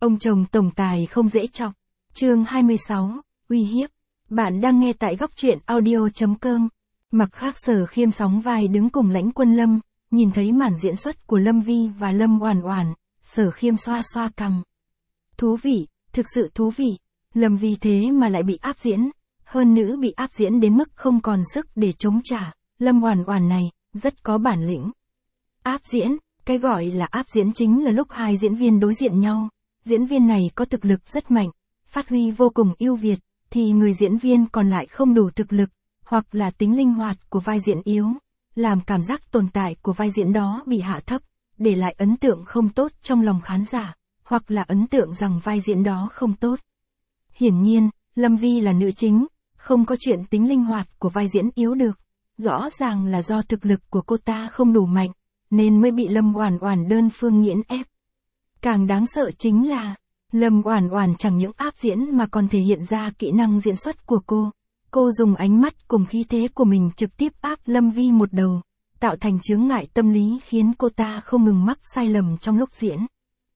Ông chồng tổng tài không dễ chọc. Chương 26, uy hiếp. Bạn đang nghe tại góc truyện audio.com. Mặc khác Sở Khiêm sóng vai đứng cùng Lãnh Quân Lâm, nhìn thấy màn diễn xuất của Lâm Vi và Lâm Oản Oản, Sở Khiêm xoa xoa cằm. Thú vị, thực sự thú vị. Lâm Vi thế mà lại bị áp diễn, hơn nữa bị áp diễn đến mức không còn sức để chống trả. Lâm Oản Oản này, rất có bản lĩnh. Áp diễn, cái gọi là áp diễn chính là lúc hai diễn viên đối diện nhau. Diễn viên này có thực lực rất mạnh, phát huy vô cùng ưu việt, thì người diễn viên còn lại không đủ thực lực, hoặc là tính linh hoạt của vai diễn yếu, làm cảm giác tồn tại của vai diễn đó bị hạ thấp, để lại ấn tượng không tốt trong lòng khán giả, hoặc là ấn tượng rằng vai diễn đó không tốt. Hiển nhiên, Lâm Vi là nữ chính, không có chuyện tính linh hoạt của vai diễn yếu được. Rõ ràng là do thực lực của cô ta không đủ mạnh, nên mới bị Lâm Oản Oản đơn phương nghiền ép. Càng đáng sợ chính là, Lâm Oản Oản chẳng những áp diễn mà còn thể hiện ra kỹ năng diễn xuất của cô. Cô dùng ánh mắt cùng khí thế của mình trực tiếp áp Lâm Vi một đầu, tạo thành chướng ngại tâm lý khiến cô ta không ngừng mắc sai lầm trong lúc diễn.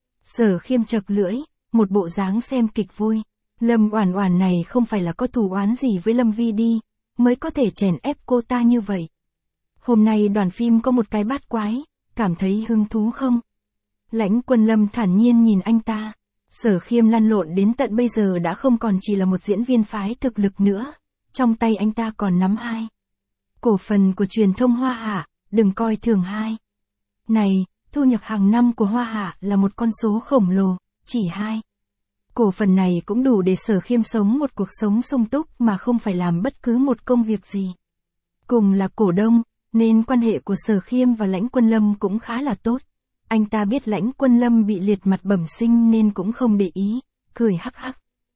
Sở Khiêm chật lưỡi, một bộ dáng xem kịch vui. Lâm Oản Oản này không phải là có thù oán gì với Lâm Vi đi, mới có thể chèn ép cô ta như vậy. Hôm nay đoàn phim có một cái bát quái, cảm thấy hứng thú không? Lãnh Quân Lâm thản nhiên nhìn anh ta. Sở Khiêm lăn lộn đến tận bây giờ đã không còn chỉ là một diễn viên phái thực lực nữa. Trong tay anh ta còn nắm 2 cổ phần của truyền thông Hoa Hạ, đừng coi thường 2. Này, thu nhập hàng năm của Hoa Hạ là một con số khổng lồ, chỉ 2 cổ phần này cũng đủ để Sở Khiêm sống một cuộc sống sung túc mà không phải làm bất cứ một công việc gì. Cùng là cổ đông, nên quan hệ của Sở Khiêm và Lãnh Quân Lâm cũng khá là tốt. Anh ta biết Lãnh Quân Lâm bị liệt mặt bẩm sinh nên cũng không để ý, cười hắc hắc.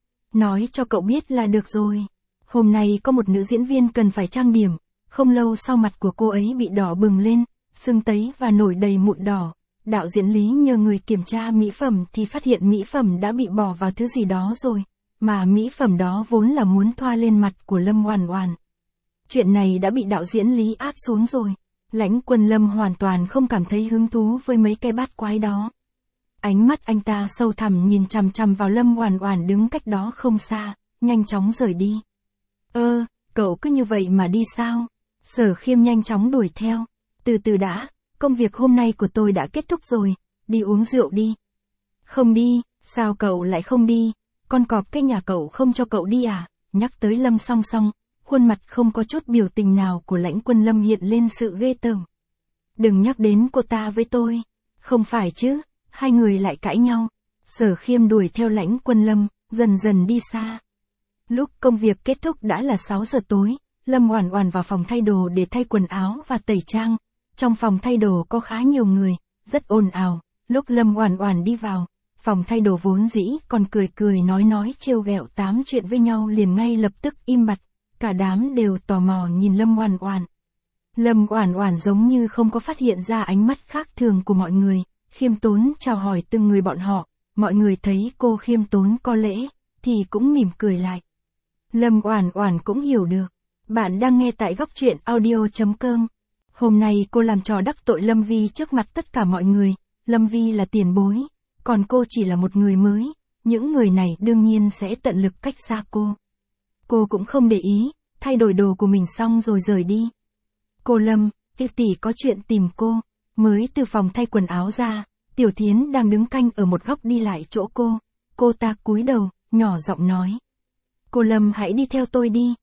Nói cho cậu biết là được rồi. Hôm nay có một nữ diễn viên cần phải trang điểm, không lâu sau mặt của cô ấy bị đỏ bừng lên, sưng tấy và nổi đầy mụn đỏ. Đạo diễn Lý nhờ người kiểm tra mỹ phẩm thì phát hiện mỹ phẩm đã bị bỏ vào thứ gì đó rồi, mà mỹ phẩm đó vốn là muốn thoa lên mặt của Lâm Oản Oản. Chuyện này đã bị đạo diễn Lý áp xuống rồi. Lãnh Quân Lâm hoàn toàn không cảm thấy hứng thú với mấy cái bát quái đó. Ánh mắt anh ta sâu thẳm nhìn chằm chằm vào Lâm Oản Oản đứng cách đó không xa, nhanh chóng rời đi. Cậu cứ như vậy mà đi sao? Sở Khiêm nhanh chóng đuổi theo. Từ từ đã, công việc hôm nay của tôi đã kết thúc rồi, đi uống rượu đi. Không đi, sao cậu lại không đi? Con cọp cái nhà cậu không cho cậu đi à? Nhắc tới Lâm Song Song, khuôn mặt không có chút biểu tình nào của Lãnh Quân Lâm hiện lên sự ghê tởm. Đừng nhắc đến cô ta với tôi. Không phải chứ, hai người lại cãi nhau. Sở Khiêm đuổi theo Lãnh Quân Lâm, dần dần đi xa. Lúc công việc kết thúc đã là 6 giờ tối, Lâm Oản Oản vào phòng thay đồ để thay quần áo và tẩy trang. Trong phòng thay đồ có khá nhiều người, rất ồn ào. Lúc Lâm Oản Oản đi vào, phòng thay đồ vốn dĩ còn cười cười nói trêu ghẹo tám chuyện với nhau liền ngay lập tức im bặt. Cả đám đều tò mò nhìn Lâm Oản Oản. Lâm Oản Oản giống như không có phát hiện ra ánh mắt khác thường của mọi người, khiêm tốn chào hỏi từng người bọn họ. Mọi người thấy cô khiêm tốn có lễ, thì cũng mỉm cười lại. Lâm Oản Oản cũng hiểu được. Bạn đang nghe tại góc truyện audio.com. Hôm nay cô làm trò đắc tội Lâm Vi trước mặt tất cả mọi người. Lâm Vi là tiền bối, còn cô chỉ là một người mới. Những người này đương nhiên sẽ tận lực cách xa cô. Cô cũng không để ý, thay đổi đồ của mình xong rồi rời đi. Cô Lâm, Tiểu tỷ có chuyện tìm cô. Mới từ phòng thay quần áo ra, Tiểu Thiến đang đứng canh ở một góc đi lại chỗ cô. Cô ta cúi đầu, nhỏ giọng nói. Cô Lâm hãy đi theo tôi đi.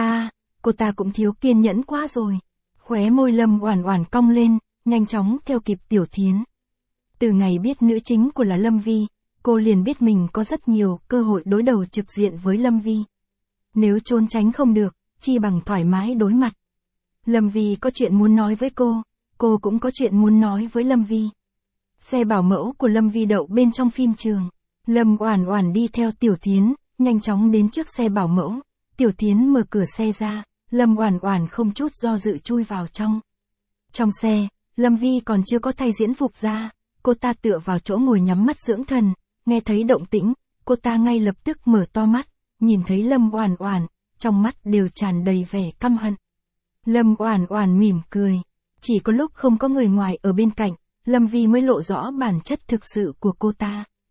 Cô ta cũng thiếu kiên nhẫn quá rồi. Khóe môi Lâm Oản Oản cong lên, nhanh chóng theo kịp Tiểu Thiến. Từ ngày biết nữ chính của là Lâm Vi, cô liền biết mình có rất nhiều cơ hội đối đầu trực diện với Lâm Vi. Nếu trốn tránh không được, chi bằng thoải mái đối mặt. Lâm Vi có chuyện muốn nói với cô cũng có chuyện muốn nói với Lâm Vi. Xe bảo mẫu của Lâm Vi đậu bên trong phim trường. Lâm Oản Oản đi theo Tiểu Thiến, nhanh chóng đến trước xe bảo mẫu. Tiểu Thiến mở cửa xe ra, Lâm Oản Oản không chút do dự chui vào trong. Trong xe, Lâm Vi còn chưa có thay diễn phục ra, cô ta tựa vào chỗ ngồi nhắm mắt dưỡng thần, nghe thấy động tĩnh, cô ta ngay lập tức mở to mắt, nhìn thấy Lâm Oản Oản, trong mắt đều tràn đầy vẻ căm hận. Lâm Oản Oản mỉm cười, chỉ có lúc không có người ngoài ở bên cạnh, Lâm Vi mới lộ rõ bản chất thực sự của cô ta.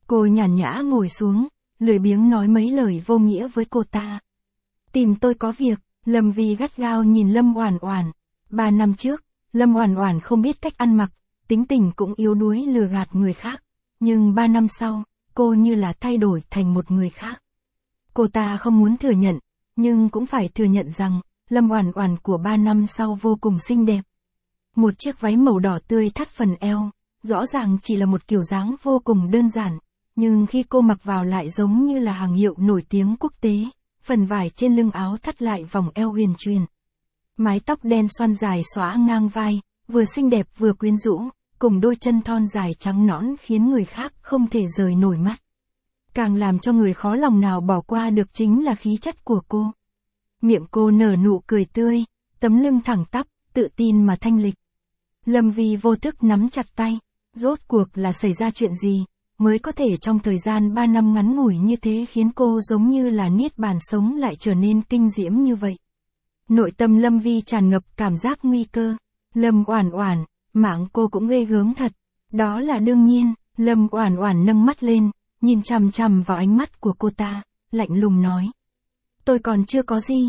Cô nhàn nhã ngồi xuống, lười biếng nói mấy lời vô nghĩa với cô ta. Tìm tôi có việc, Lâm Vi gắt gao nhìn Lâm Oản Oản. 3 năm trước, Lâm Oản Oản không biết cách ăn mặc, tính tình cũng yếu đuối lừa gạt người khác. Nhưng 3 năm sau, cô như là thay đổi thành một người khác. Cô ta không muốn thừa nhận, nhưng cũng phải thừa nhận rằng, Lâm Oản Oản của 3 năm sau vô cùng xinh đẹp. Một chiếc váy màu đỏ tươi thắt phần eo, rõ ràng chỉ là một kiểu dáng vô cùng đơn giản, nhưng khi cô mặc vào lại giống như là hàng hiệu nổi tiếng quốc tế, phần vải trên lưng áo thắt lại vòng eo huyền truyền. Mái tóc đen xoăn dài xõa ngang vai, vừa xinh đẹp vừa quyến rũ, cùng đôi chân thon dài trắng nõn khiến người khác không thể rời nổi mắt. Càng làm cho người khó lòng nào bỏ qua được chính là khí chất của cô. Miệng cô nở nụ cười tươi, tấm lưng thẳng tắp, tự tin mà thanh lịch. Lâm Vi vô thức nắm chặt tay, rốt cuộc là xảy ra chuyện gì, mới có thể trong thời gian 3 năm ngắn ngủi như thế khiến cô giống như là niết bàn sống lại trở nên kinh diễm như vậy. Nội tâm Lâm Vi tràn ngập cảm giác nguy cơ. Lâm Oản Oản, mạng cô cũng ghê gớm thật. Đó là đương nhiên. Lâm Oản Oản nâng mắt lên, nhìn chằm chằm vào ánh mắt của cô ta, lạnh lùng nói. Tôi còn chưa có gì,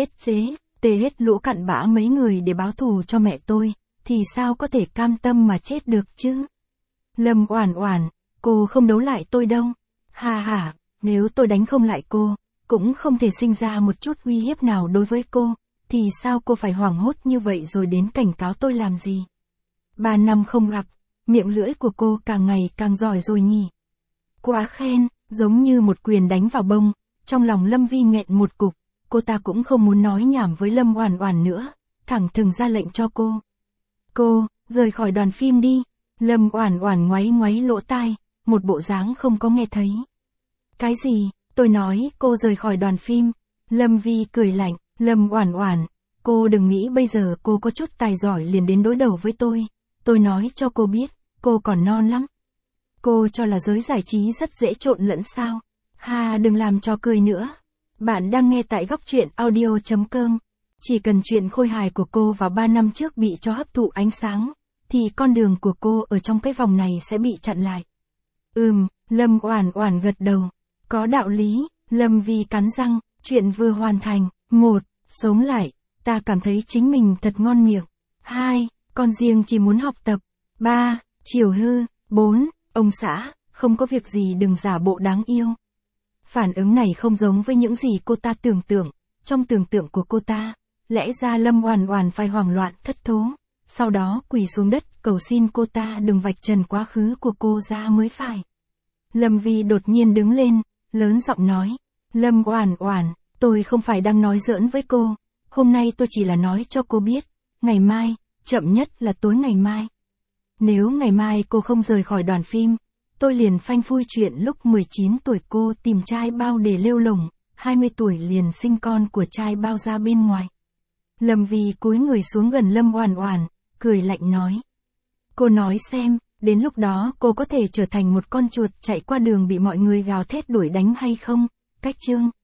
tê hết lũ cặn bã mấy người để báo thù cho mẹ tôi, thì sao có thể cam tâm mà chết được chứ? Lâm Oản Oản, cô không đấu lại tôi đâu. Ha ha, nếu tôi đánh không lại cô, cũng không thể sinh ra một chút uy hiếp nào đối với cô, thì sao cô phải hoảng hốt như vậy rồi đến cảnh cáo tôi làm gì? 3 năm không gặp, miệng lưỡi của cô càng ngày càng giỏi rồi nhỉ? Quá khen, giống như một quyền đánh vào bông, trong lòng Lâm Vi nghẹn một cục, cô ta cũng không muốn nói nhảm với Lâm Oản Oản nữa, thẳng thừng ra lệnh cho cô. Cô, rời khỏi đoàn phim đi. Lâm Oản Oản ngoáy ngoáy lỗ tai, một bộ dáng không có nghe thấy. Cái gì? Tôi nói cô rời khỏi đoàn phim. Lâm Vi cười lạnh, Lâm Oản Oản, cô đừng nghĩ bây giờ cô có chút tài giỏi liền đến đối đầu với tôi. Tôi nói cho cô biết, cô còn non lắm. Cô cho là giới giải trí rất dễ trộn lẫn sao? Ha, đừng làm trò cười nữa. Bạn đang nghe tại góc truyện audio.com. Chỉ cần chuyện khôi hài của cô vào 3 năm trước bị cho hấp thụ ánh sáng, thì con đường của cô ở trong cái vòng này sẽ bị chặn lại. Lâm Oản Oản gật đầu. Có đạo lý. Lâm Vi cắn răng, chuyện vừa hoàn thành. 1. Sống lại, ta cảm thấy chính mình thật ngon miệng. 2. Con riêng chỉ muốn học tập. 3. Chiều hư. 4. Ông xã, không có việc gì đừng giả bộ đáng yêu. Phản ứng này không giống với những gì cô ta tưởng tượng. Trong tưởng tượng của cô ta, lẽ ra Lâm Oản Oản phải hoảng loạn thất thố, sau đó quỳ xuống đất cầu xin cô ta đừng vạch trần quá khứ của cô ra mới phải. Lâm Vi đột nhiên đứng lên, lớn giọng nói, Lâm Oản Oản, tôi không phải đang nói giỡn với cô, hôm nay tôi chỉ là nói cho cô biết, ngày mai, chậm nhất là tối ngày mai. Nếu ngày mai cô không rời khỏi đoàn phim, tôi liền phanh phui chuyện lúc 19 tuổi cô tìm trai bao để lêu lổng, 20 tuổi liền sinh con của trai bao ra bên ngoài. Lâm Vi cúi người xuống gần Lâm Oản Oản, cười lạnh nói. Cô nói xem, đến lúc đó cô có thể trở thành một con chuột chạy qua đường bị mọi người gào thét đuổi đánh hay không? Cách chương